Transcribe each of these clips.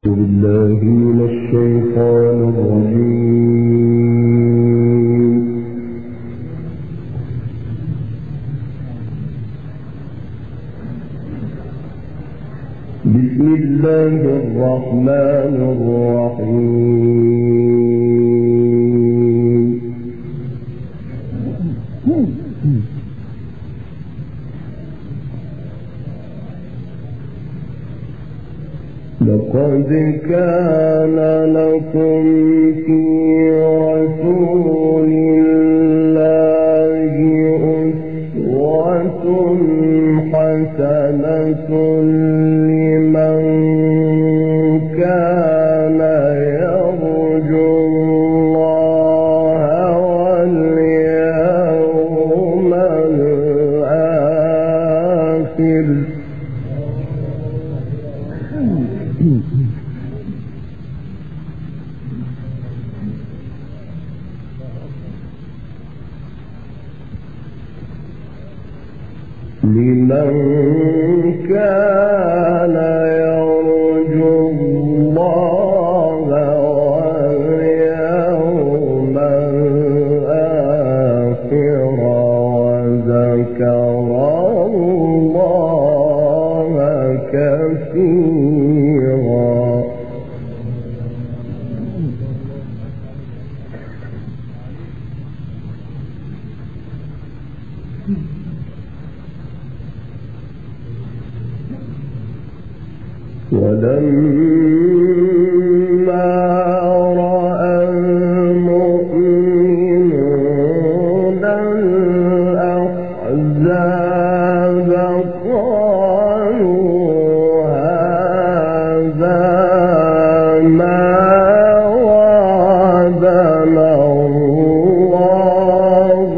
بالله من الشيطان الرجيم. بسم الله الرحمن الرحيم. لقد كان لكم في رسول الله أسوة حسنة لمن كان يرجو الله واليوم الآخر. لمن كان يرجو الله واليوم الآخر وذكر الله كثيرا. ولما رأى المؤمنون الأحزاب قالوا هذا ما وعدنا الله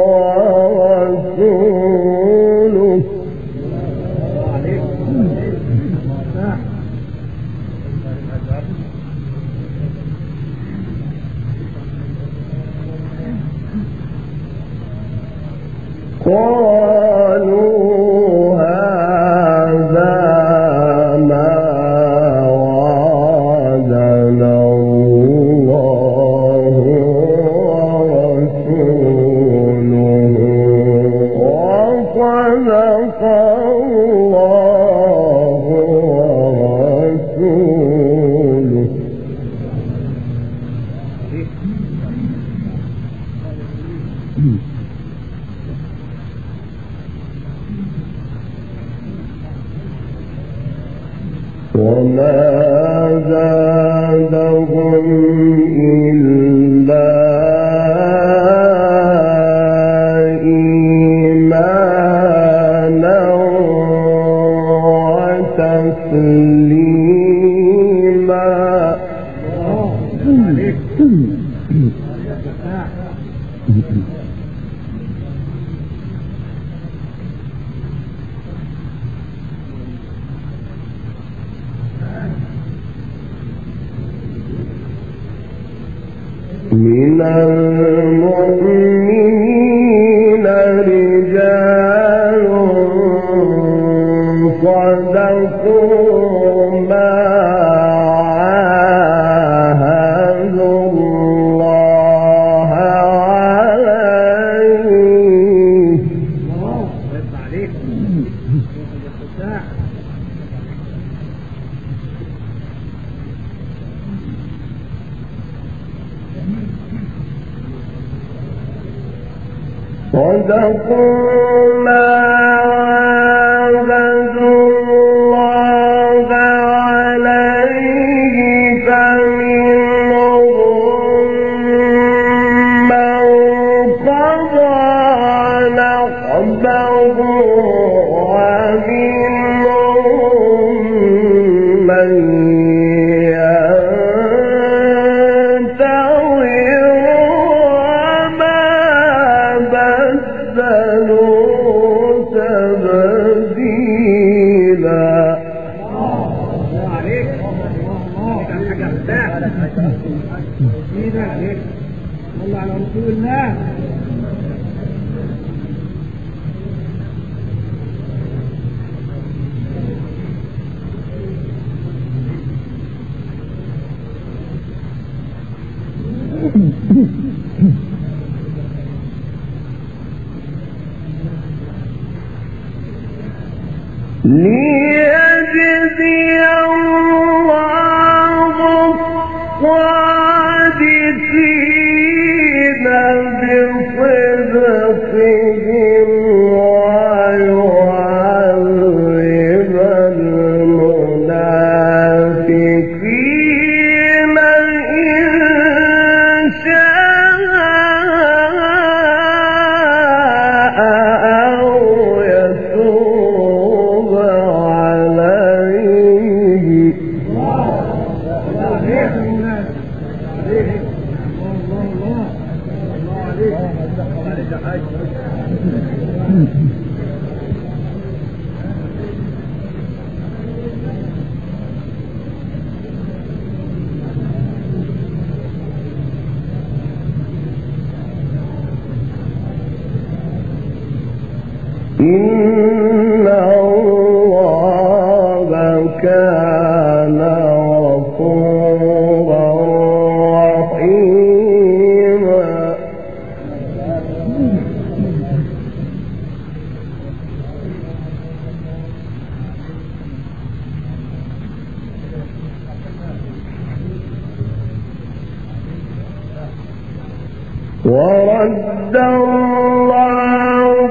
ورسوله. قالوا هذا ما وعدنا الله ورسوله وصدق الله ورسوله. وما زادهم إلا إيمانا وتسليما. من المؤمنين رجال صدقوا ما عاهدوا الله عليه. صدقوا ما عاهدوا الله عليه فمنهم من قضى نحبه ومنهم من الله على رسول الله. ليجزي الله الصادقين بصدقهم ويعذب المنافقين إن شاء أو يتوب عليهم. إن الله كان غفورا رحيما. ورد الله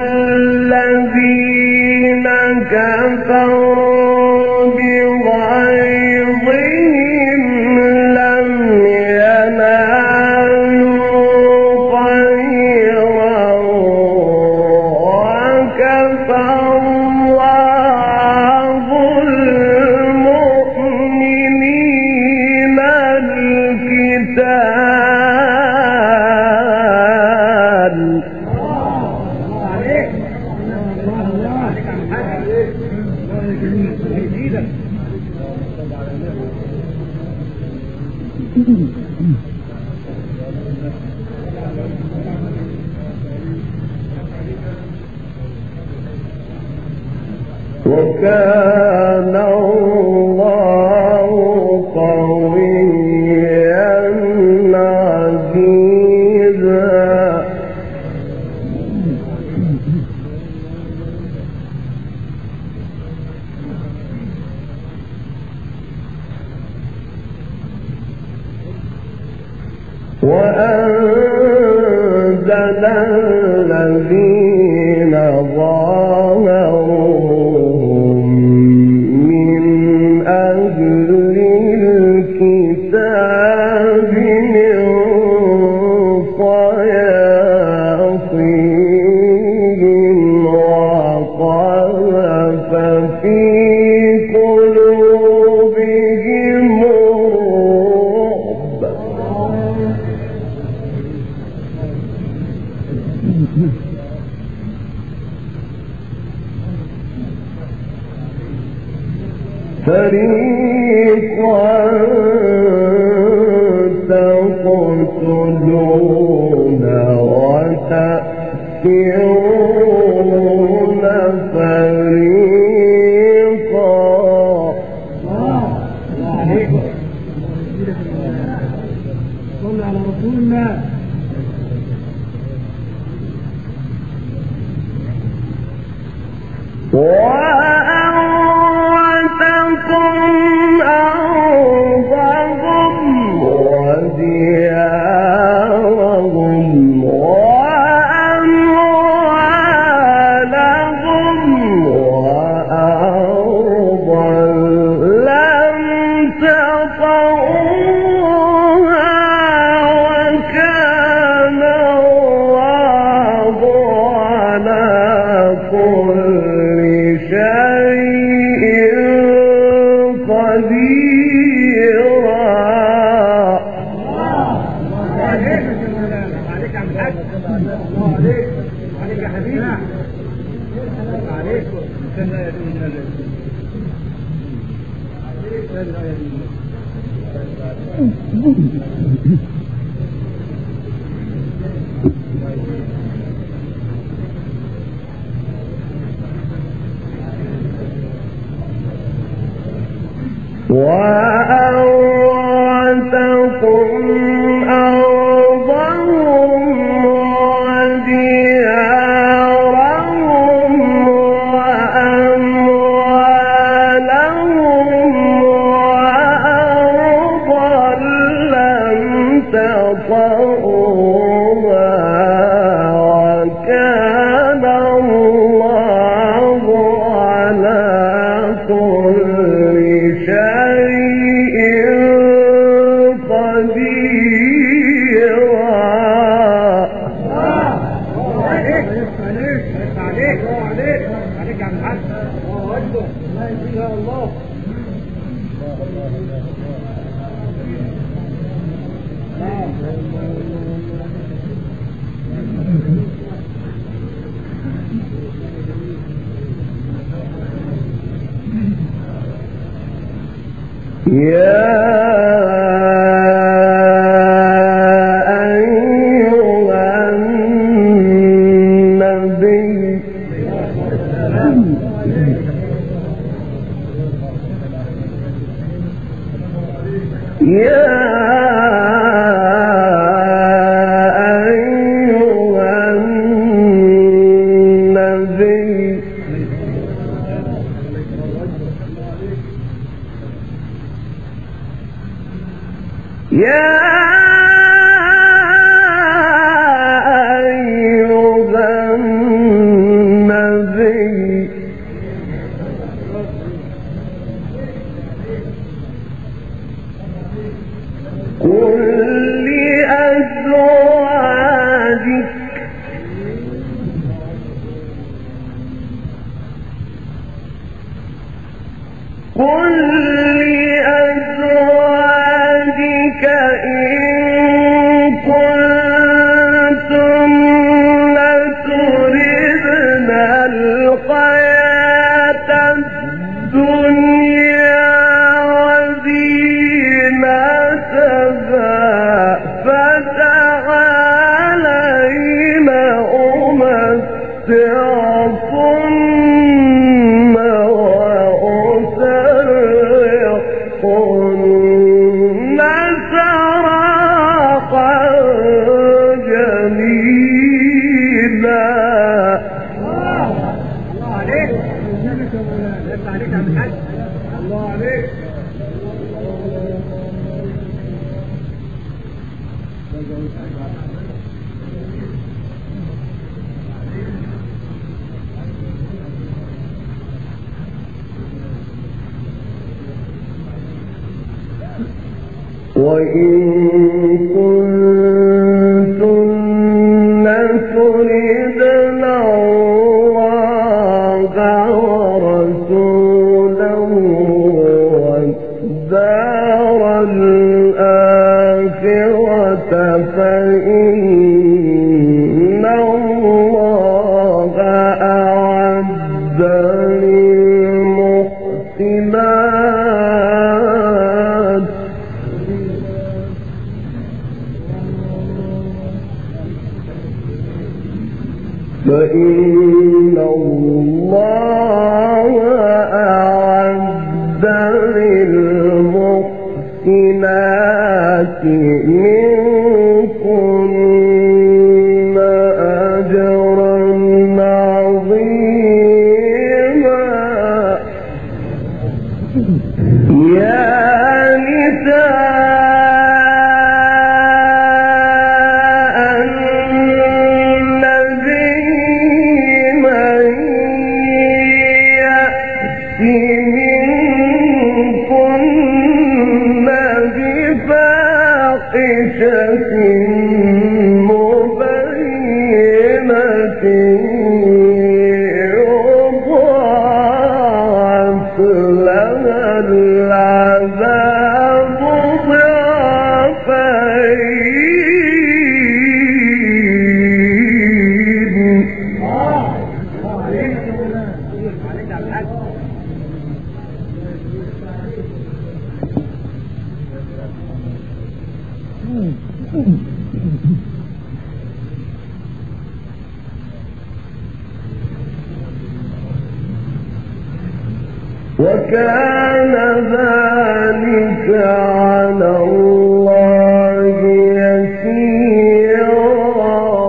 الذين كفروا بغيظهم لم ينالوا خيرا وكفى الله المؤمنين القتال. وكان الله قويا عزيزا. وأنزل الذين ظاهروهم من أهل الكتاب من صياصيهم وقذف في قلوبهم الرعب. فريقا تقتلون وتأسرون فريقا. صلى على رسول الله. وأورثكم أرضهم وديارهم وأموالهم وأرضا لم تطئوها وكان الله على كل شيء قديرا. عليك يا الحاج. الله عليك. عليك يا حبيبي. عليك. وأورثكم فإن الله أعد للمحسنات منكن أجرا عظيما. يا وكان ذلك على الله يسيرا.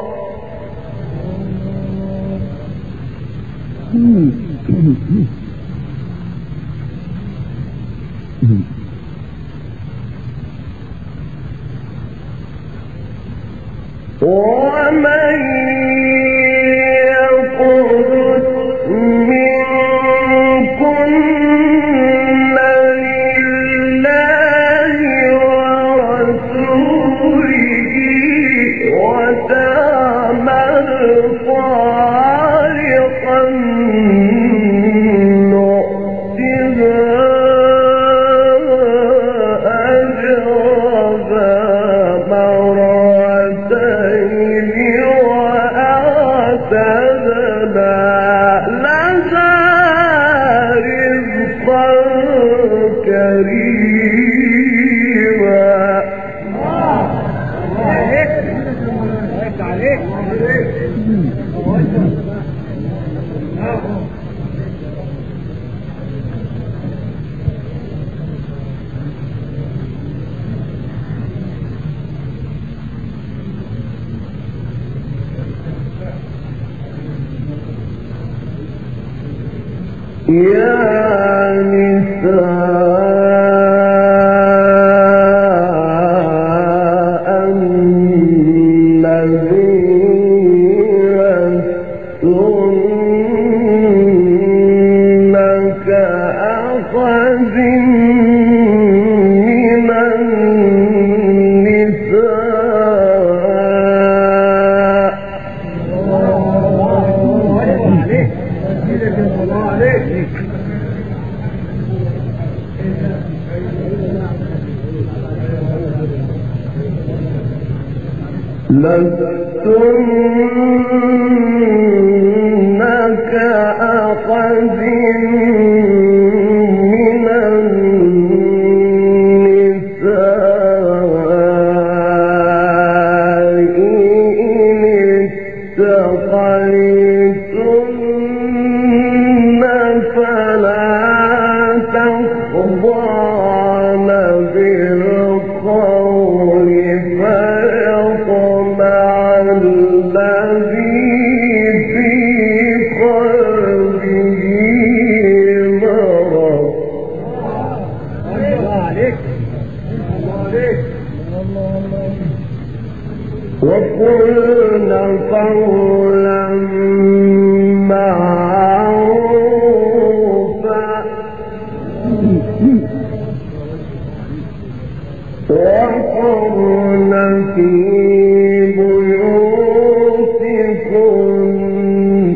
ومن يقنت منكن لله ورسوله وتعمل صالحا نؤتها أجرها مرتين وأزواجها وقلنا قولا معروفا وقرن في بيوتكن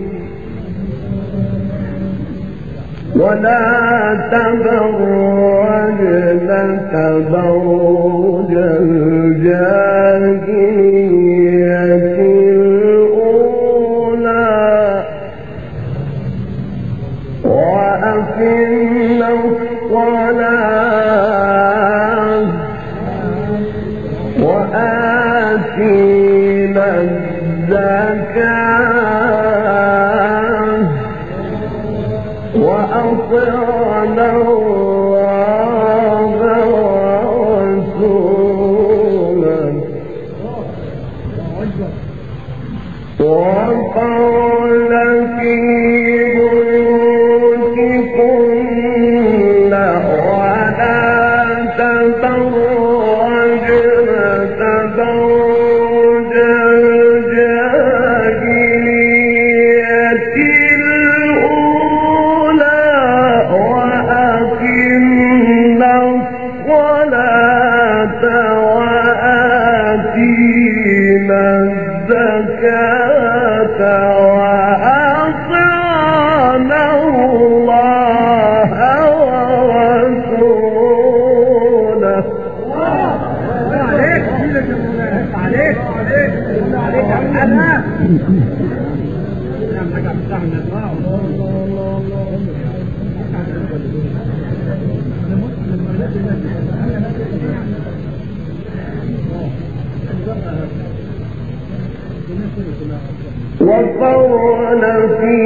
ولا تبرجن تبرج الجاهلية الأولى وأقمنا الصلاة وآتينا الزكاة وأطعنا الله ورسوله وقال في بيوتكن ولا تبرجن تبرج الجاهلية الأولى وأقمنا الصلاة وآتينا الزكاة وأطعنا الله ورسوله وقرن في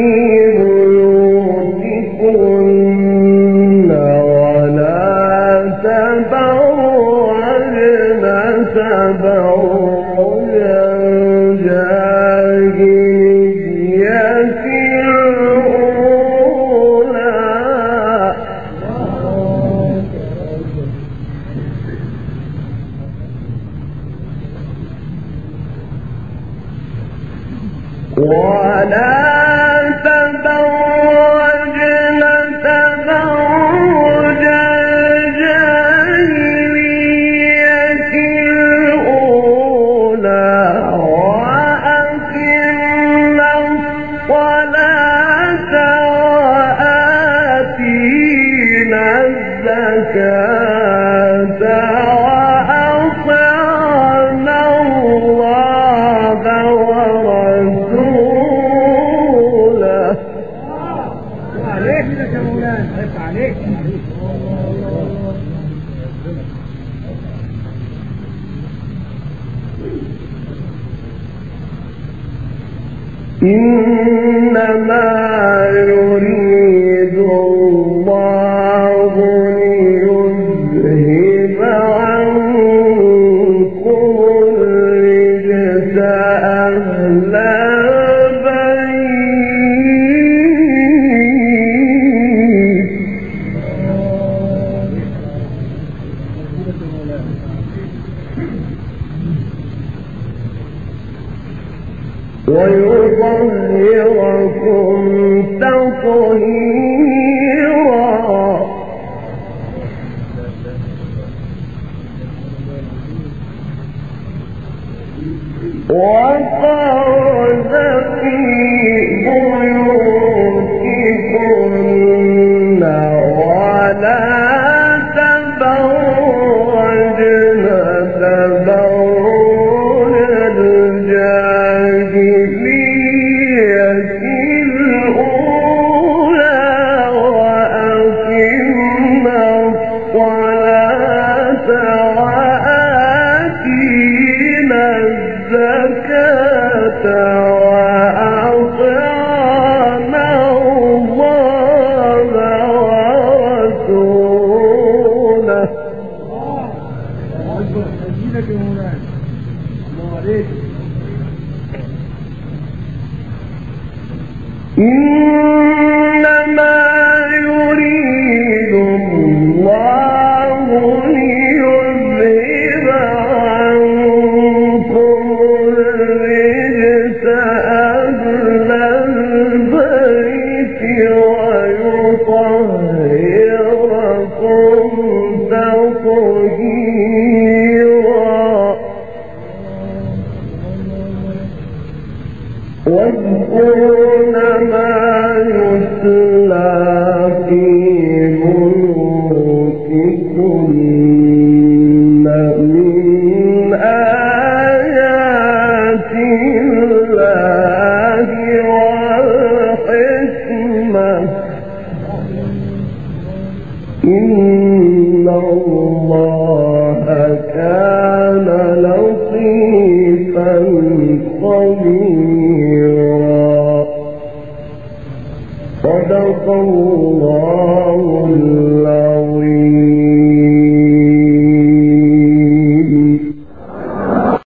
بيوتكن ولا تبرجن تبرج الجاهلية الأولى ولا تبرجن تبرج الجاهلية الأولى وأقمنا الصلاة وآتينا الزكاة وأطعنا الله ورسوله عليك يا مولانا عليك إنما يريد الله ليذهب عنكم الرجس أهل البيت ويطهركم تطهيرا وقال في بيوتكن ولا تبرجن تبرج الجاهلية الأولى وأقمنا الصلاة وآتينا الزكاة وأطعنا الله ورسوله إنما يريد الله ليذهب عنكم الرجس أهل البيت ويطهركم تطهيرا واذكرن ما يتلى في بيوتكن من آيات الله والحكمة إن الله كان لطيفا خبيرا صدق الله